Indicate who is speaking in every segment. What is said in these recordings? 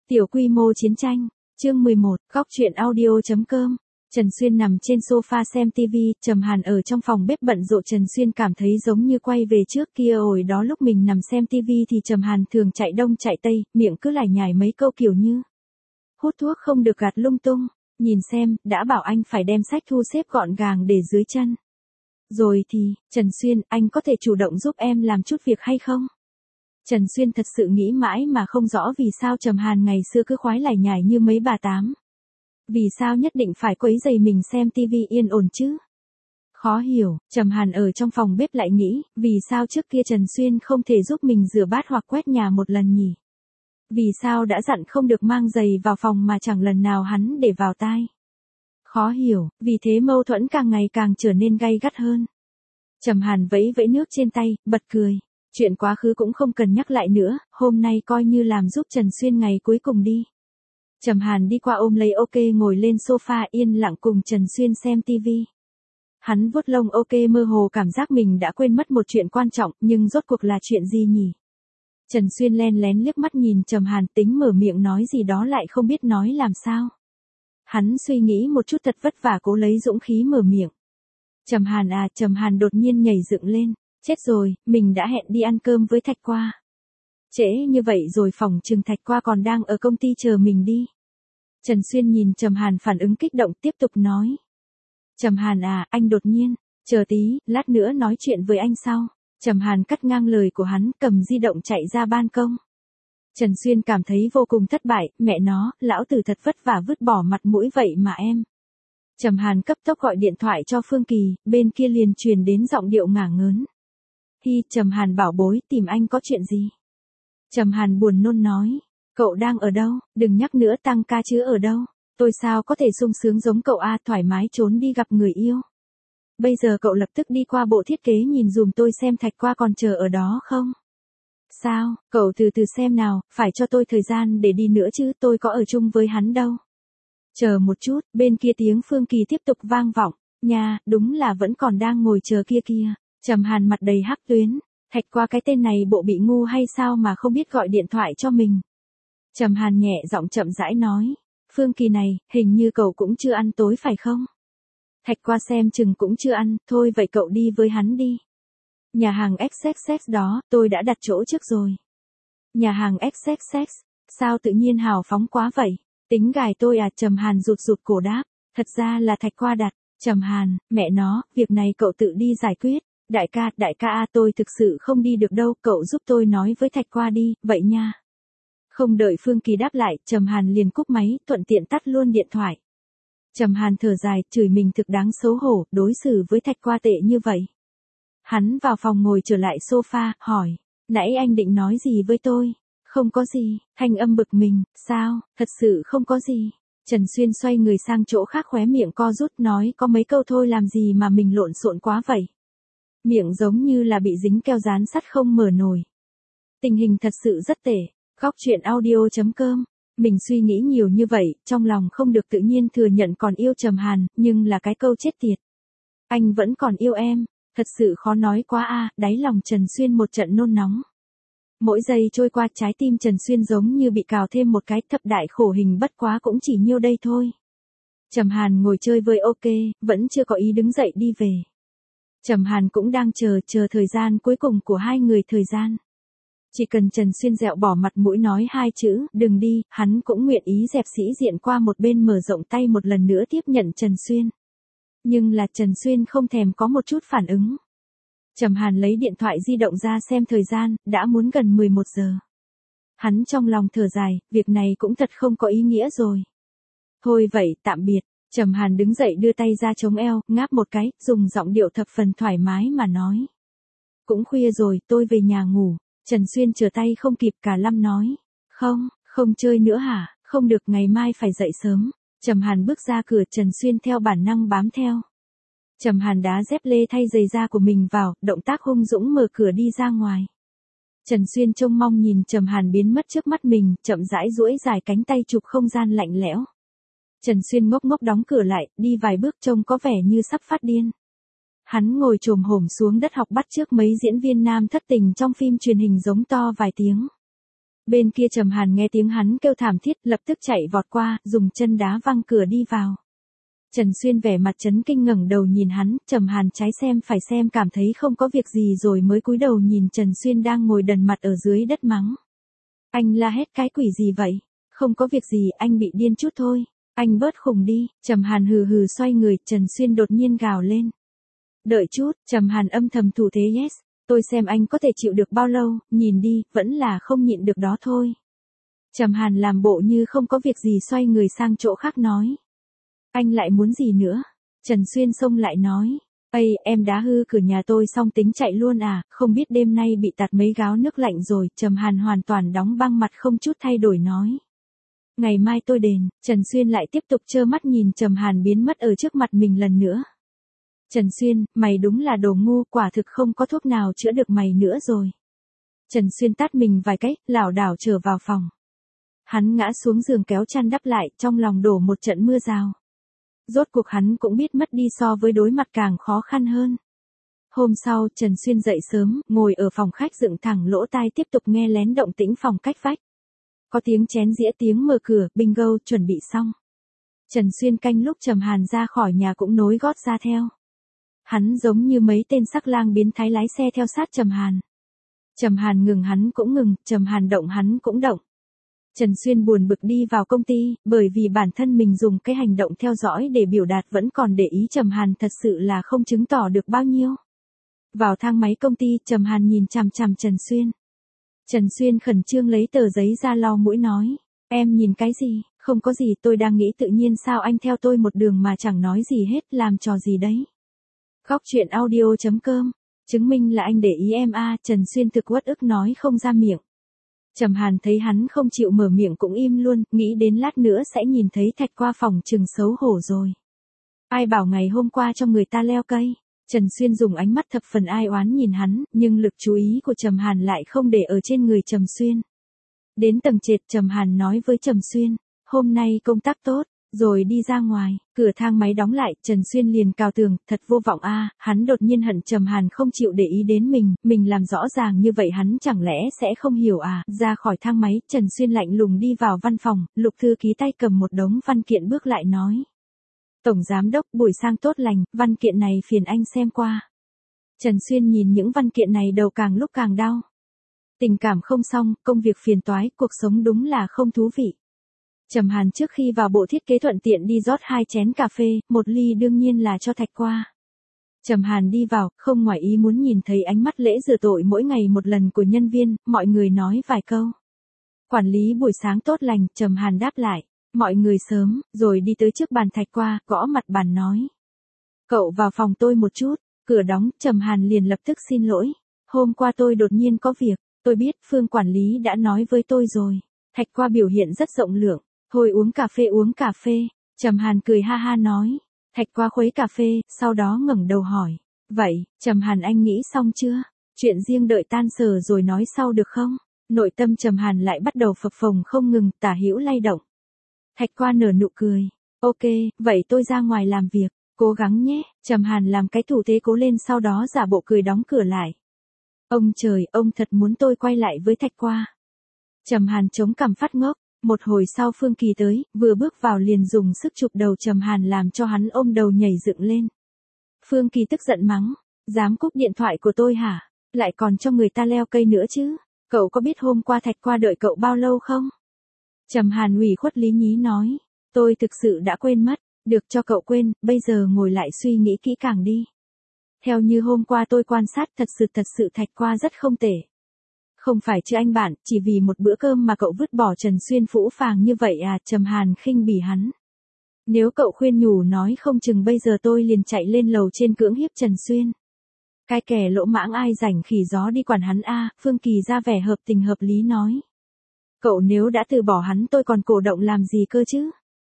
Speaker 1: Tiểu quy mô chiến tranh, chương 11, góc truyện audio.com. Trần Xuyên nằm trên sofa xem TV, Trầm Hàn ở trong phòng bếp bận rộn. Trần Xuyên cảm thấy giống như quay về trước kia, hồi đó lúc mình nằm xem TV thì Trầm Hàn thường chạy đông chạy tây, miệng cứ lải nhải mấy câu kiểu như hút thuốc không được gạt lung tung, nhìn xem, đã bảo anh phải đem sách thu xếp gọn gàng để dưới chân. Rồi thì, Trần Xuyên, anh có thể chủ động giúp em làm chút việc hay không? Trần Xuyên thật sự nghĩ mãi mà không rõ vì sao Trầm Hàn ngày xưa cứ khoái lải nhải như mấy bà tám. Vì sao nhất định phải quấy rầy mình xem TV yên ổn chứ? Khó hiểu, Trầm Hàn ở trong phòng bếp lại nghĩ, vì sao trước kia Trần Xuyên không thể giúp mình rửa bát hoặc quét nhà một lần nhỉ? Vì sao đã dặn không được mang giày vào phòng mà chẳng lần nào hắn để vào tai? Khó hiểu, vì thế mâu thuẫn càng ngày càng trở nên gay gắt hơn. Trầm Hàn vẫy vẫy nước trên tay, bật cười. Chuyện quá khứ cũng không cần nhắc lại nữa, hôm nay coi như làm giúp Trần Xuyên ngày cuối cùng đi. Trầm Hàn đi qua ôm lấy OK ngồi lên sofa yên lặng cùng Trần Xuyên xem TV. Hắn vuốt lông OK mơ hồ cảm giác mình đã quên mất một chuyện quan trọng, nhưng rốt cuộc là chuyện gì nhỉ? Trần Xuyên len lén liếc mắt nhìn Trầm Hàn, tính mở miệng nói gì đó lại không biết nói làm sao. Hắn suy nghĩ một chút thật vất vả cố lấy dũng khí mở miệng. Trầm Hàn à, Trầm Hàn đột nhiên nhảy dựng lên. Chết rồi, mình đã hẹn đi ăn cơm với Thạch Qua. Trễ như vậy rồi phỏng chừng Thạch Qua còn đang ở công ty chờ mình đi. Trần Xuyên nhìn Trầm Hàn phản ứng kích động tiếp tục nói. Trầm Hàn à, anh đột nhiên, chờ tí, lát nữa nói chuyện với anh sau. Trầm Hàn cắt ngang lời của hắn, cầm di động chạy ra ban công. Trần Xuyên cảm thấy vô cùng thất bại, mẹ nó, lão tử thật vất vả vứt bỏ mặt mũi vậy mà em. Trầm Hàn cấp tốc gọi điện thoại cho Phương Kỳ, bên kia liền truyền đến giọng điệu ngả ngớn. Hi, Trầm Hàn bảo bối, tìm anh có chuyện gì? Trầm Hàn buồn nôn nói, cậu đang ở đâu, đừng nhắc nữa tăng ca chứ ở đâu, tôi sao có thể sung sướng giống cậu a, thoải mái trốn đi gặp người yêu. Bây giờ cậu lập tức đi qua bộ thiết kế nhìn dùm tôi xem Thạch Qua còn chờ ở đó không? Sao, cậu từ từ xem nào, phải cho tôi thời gian để đi nữa chứ, tôi có ở chung với hắn đâu. Chờ một chút, bên kia tiếng Phương Kỳ tiếp tục vang vọng, nha, đúng là vẫn còn đang ngồi chờ kia kia. Trầm Hàn mặt đầy hắc tuyến, Thạch Qua cái tên này bộ bị ngu hay sao mà không biết gọi điện thoại cho mình. Trầm Hàn nhẹ giọng chậm rãi nói, Phương Kỳ này, hình như cậu cũng chưa ăn tối phải không? Thạch Qua xem chừng cũng chưa ăn, thôi vậy cậu đi với hắn đi. Nhà hàng XXX đó, tôi đã đặt chỗ trước rồi. Nhà hàng XXX, sao tự nhiên hào phóng quá vậy? Tính gài tôi à? Trầm Hàn rụt rụt cổ đáp, thật ra là Thạch Qua đặt. Trầm Hàn, mẹ nó, việc này cậu tự đi giải quyết. Đại ca à, tôi thực sự không đi được đâu, cậu giúp tôi nói với Thạch Qua đi, vậy nha. Không đợi Phương Kỳ đáp lại, Trầm Hàn liền cúp máy, thuận tiện tắt luôn điện thoại. Trầm Hàn thở dài, chửi mình thực đáng xấu hổ, đối xử với Thạch Qua tệ như vậy. Hắn vào phòng ngồi trở lại sofa, hỏi, nãy anh định nói gì với tôi? Không có gì, thanh âm bực mình, sao, thật sự không có gì. Trần Xuyên xoay người sang chỗ khác khóe miệng co rút nói có mấy câu thôi làm gì mà mình lộn xộn quá vậy. Miệng giống như là bị dính keo dán sắt không mở nổi. Tình hình thật sự rất tệ. Góc truyện audio.com. Mình suy nghĩ nhiều như vậy, trong lòng không được tự nhiên thừa nhận còn yêu Trầm Hàn, nhưng là cái câu chết tiệt. Anh vẫn còn yêu em, thật sự khó nói quá a, đáy lòng Trần Xuyên một trận nôn nóng. Mỗi giây trôi qua trái tim Trần Xuyên giống như bị cào thêm một cái, thập đại khổ hình bất quá cũng chỉ nhiêu đây thôi. Trầm Hàn ngồi chơi với OK, vẫn chưa có ý đứng dậy đi về. Trầm Hàn cũng đang chờ thời gian cuối cùng của hai người thời gian. Chỉ cần Trần Xuyên dẹo bỏ mặt mũi nói hai chữ, đừng đi, hắn cũng nguyện ý dẹp sĩ diện qua một bên mở rộng tay một lần nữa tiếp nhận Trần Xuyên. Nhưng là Trần Xuyên không thèm có một chút phản ứng. Trầm Hàn lấy điện thoại di động ra xem thời gian, đã muốn gần 11 giờ. Hắn trong lòng thở dài, việc này cũng thật không có ý nghĩa rồi. Thôi vậy, tạm biệt. Trầm Hàn đứng dậy đưa tay ra chống eo, ngáp một cái, dùng giọng điệu thập phần thoải mái mà nói. Cũng khuya rồi, tôi về nhà ngủ. Trần Xuyên trở tay không kịp, cả lâm nói. Không chơi nữa hả? Không được, ngày mai phải dậy sớm. Trầm Hàn bước ra cửa, Trần Xuyên theo bản năng bám theo. Trầm Hàn đá dép lê thay giày da của mình vào, động tác hung dũng mở cửa đi ra ngoài. Trần Xuyên trông mong nhìn Trầm Hàn biến mất trước mắt mình, chậm rãi duỗi dài cánh tay chụp không gian lạnh lẽo. Trần Xuyên ngốc ngốc đóng cửa lại, đi vài bước trông có vẻ như sắp phát điên. Hắn ngồi chồm hổm xuống đất học bắt chước mấy diễn viên nam thất tình trong phim truyền hình giống to vài tiếng. Bên kia Trầm Hàn nghe tiếng hắn kêu thảm thiết, lập tức chạy vọt qua, dùng chân đá văng cửa đi vào. Trần Xuyên vẻ mặt chấn kinh ngẩng đầu nhìn hắn, Trầm Hàn trái xem phải xem cảm thấy không có việc gì rồi mới cúi đầu nhìn Trần Xuyên đang ngồi đần mặt ở dưới đất mắng. Anh la hét cái quỷ gì vậy? Không có việc gì, anh bị điên chút thôi. Anh bớt khùng đi. Trầm Hàn hừ hừ xoay người, Trần Xuyên đột nhiên gào lên. Đợi chút, Trầm Hàn âm thầm thủ thế yes. Tôi xem anh có thể chịu được bao lâu, nhìn đi, vẫn là không nhịn được đó thôi. Trầm Hàn làm bộ như không có việc gì xoay người sang chỗ khác nói. Anh lại muốn gì nữa? Trần Xuyên xông lại nói. Ây, em đá hư cửa nhà tôi xong tính chạy luôn à, không biết đêm nay bị tạt mấy gáo nước lạnh rồi. Trầm Hàn hoàn toàn đóng băng mặt không chút thay đổi nói. Ngày mai tôi đền. Trần Xuyên lại tiếp tục trơ mắt nhìn Trầm Hàn biến mất ở trước mặt mình lần nữa. Trần Xuyên, mày đúng là đồ ngu, quả thực không có thuốc nào chữa được mày nữa rồi. Trần Xuyên tát mình vài cái, lảo đảo trở vào phòng. Hắn ngã xuống giường kéo chăn đắp lại, trong lòng đổ một trận mưa rào. Rốt cuộc hắn cũng biết mất đi so với đối mặt càng khó khăn hơn. Hôm sau, Trần Xuyên dậy sớm, ngồi ở phòng khách dựng thẳng lỗ tai tiếp tục nghe lén động tĩnh phòng cách vách. Có tiếng chén dĩa, tiếng mở cửa, bingo, chuẩn bị xong. Trần Xuyên canh lúc Trầm Hàn ra khỏi nhà cũng nối gót ra theo. Hắn giống như mấy tên sắc lang biến thái lái xe theo sát Trầm Hàn. Trầm Hàn ngừng hắn cũng ngừng, Trầm Hàn động hắn cũng động. Trần Xuyên buồn bực đi vào công ty, bởi vì bản thân mình dùng cái hành động theo dõi để biểu đạt vẫn còn để ý Trầm Hàn thật sự là không chứng tỏ được bao nhiêu. Vào thang máy công ty, Trầm Hàn nhìn chằm chằm Trần Xuyên. Trần Xuyên khẩn trương lấy tờ giấy ra lau mũi nói. Em nhìn cái gì? Không có gì, tôi đang nghĩ tự nhiên sao anh theo tôi một đường mà chẳng nói gì hết, làm trò gì đấy. Góc chuyện audio.com, chứng minh là anh để ý em à, Trần Xuyên thực uất ức nói không ra miệng. Trầm Hàn thấy hắn không chịu mở miệng cũng im luôn, nghĩ đến lát nữa sẽ nhìn thấy Thạch qua phòng chừng xấu hổ rồi. Ai bảo ngày hôm qua cho người ta leo cây. Trần Xuyên dùng ánh mắt thập phần ai oán nhìn hắn, nhưng lực chú ý của Trầm Hàn lại không để ở trên người Trầm Xuyên. Đến tầng trệt, Trầm Hàn nói với Trầm Xuyên, hôm nay công tác tốt, rồi đi ra ngoài, cửa thang máy đóng lại, Trần Xuyên liền cào tường, thật vô vọng a, hắn đột nhiên hận Trầm Hàn không chịu để ý đến mình làm rõ ràng như vậy hắn chẳng lẽ sẽ không hiểu à, ra khỏi thang máy, Trần Xuyên lạnh lùng đi vào văn phòng, Lục thư ký tay cầm một đống văn kiện bước lại nói. Tổng giám đốc, buổi sáng tốt lành, văn kiện này phiền anh xem qua. Trần Xuyên nhìn những văn kiện này đầu càng lúc càng đau. Tình cảm không xong, công việc phiền toái, cuộc sống đúng là không thú vị. Trầm Hàn trước khi vào bộ thiết kế thuận tiện đi rót 2 chén cà phê, một ly đương nhiên là cho Thạch qua. Trầm Hàn đi vào, không ngoài ý muốn nhìn thấy ánh mắt lễ rửa tội mỗi ngày một lần của nhân viên, mọi người nói vài câu. Quản lý buổi sáng tốt lành, Trầm Hàn đáp lại, mọi người sớm, rồi đi tới trước bàn Thạch qua, gõ mặt bàn nói. Cậu vào phòng tôi một chút, cửa đóng, Trầm Hàn liền lập tức xin lỗi. Hôm qua tôi đột nhiên có việc, tôi biết, Phương quản lý đã nói với tôi rồi. Thạch qua biểu hiện rất rộng lượng. Thôi uống cà phê, Trầm Hàn cười ha ha nói. Thạch qua khuấy cà phê, sau đó ngẩng đầu hỏi. Vậy, Trầm Hàn anh nghĩ xong chưa? Chuyện riêng đợi tan sở rồi nói sau được không? Nội tâm Trầm Hàn lại bắt đầu phập phồng không ngừng, tả hữu lay động. Thạch qua nở nụ cười. Ok, vậy tôi ra ngoài làm việc, cố gắng nhé. Trầm Hàn làm cái thủ thế cố lên sau đó giả bộ cười đóng cửa lại. Ông trời, ông thật muốn tôi quay lại với Thạch qua. Trầm Hàn chống cằm phát ngốc. Một hồi sau Phương Kỳ tới, vừa bước vào liền dùng sức chụp đầu Trầm Hàn làm cho hắn ôm đầu nhảy dựng lên. Phương Kỳ tức giận mắng, dám cúp điện thoại của tôi hả? Lại còn cho người ta leo cây nữa chứ? Cậu có biết hôm qua Thạch qua đợi cậu bao lâu không? Trầm Hàn ủy khuất lý nhí nói, tôi thực sự đã quên mất, được cho cậu quên, bây giờ ngồi lại suy nghĩ kỹ càng đi. Theo như hôm qua tôi quan sát thật sự Thạch qua rất không tệ. Không phải chứ anh bạn, chỉ vì một bữa cơm mà cậu vứt bỏ Trần Xuyên phũ phàng như vậy à, Trầm Hàn khinh bỉ hắn. Nếu cậu khuyên nhủ nói không chừng bây giờ tôi liền chạy lên lầu trên cưỡng hiếp Trần Xuyên. Cái kẻ lỗ mãng ai rảnh khỉ gió đi quản hắn a, Phương Kỳ ra vẻ hợp tình hợp lý nói. Cậu nếu đã từ bỏ hắn tôi còn cổ động làm gì cơ chứ?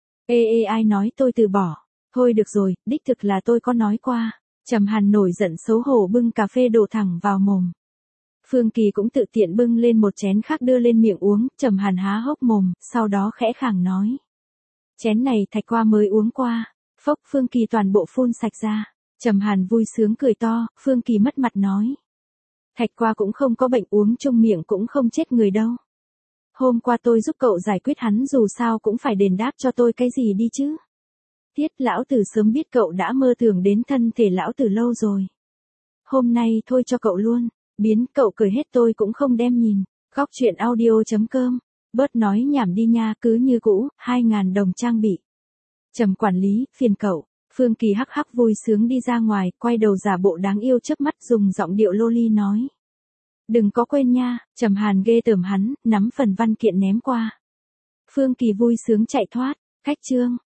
Speaker 1: Ê ai nói tôi từ bỏ? Thôi được rồi, đích thực là tôi có nói qua. Trầm Hàn nổi giận xấu hổ bưng cà phê đổ thẳng vào mồm. Phương Kỳ cũng tự tiện bưng lên một chén khác đưa lên miệng uống, Trầm Hàn há hốc mồm, sau đó khẽ khàng nói. Chén này Thạch qua mới uống qua, phốc Phương Kỳ toàn bộ phun sạch ra. Trầm Hàn vui sướng cười to, Phương Kỳ mất mặt nói. Thạch qua cũng không có bệnh uống chung miệng cũng không chết người đâu. Hôm qua tôi giúp cậu giải quyết hắn dù sao cũng phải đền đáp cho tôi cái gì đi chứ. Tiết lão tử sớm biết cậu đã mơ tưởng đến thân thể lão tử lâu rồi. Hôm nay thôi cho cậu luôn, biến cậu cười hết tôi cũng không đem nhìn. Góc chuyện audio.com, bớt nói nhảm đi nha, cứ như cũ, 2.000 đồng trang bị. Trầm quản lý, phiền cậu. Phương Kỳ hắc hắc vui sướng đi ra ngoài, quay đầu giả bộ đáng yêu chớp mắt dùng giọng điệu loli nói. Đừng có quên nha, Trầm Hàn ghê tởm hắn, nắm phần văn kiện ném qua. Phương Kỳ vui sướng chạy thoát, cách chương.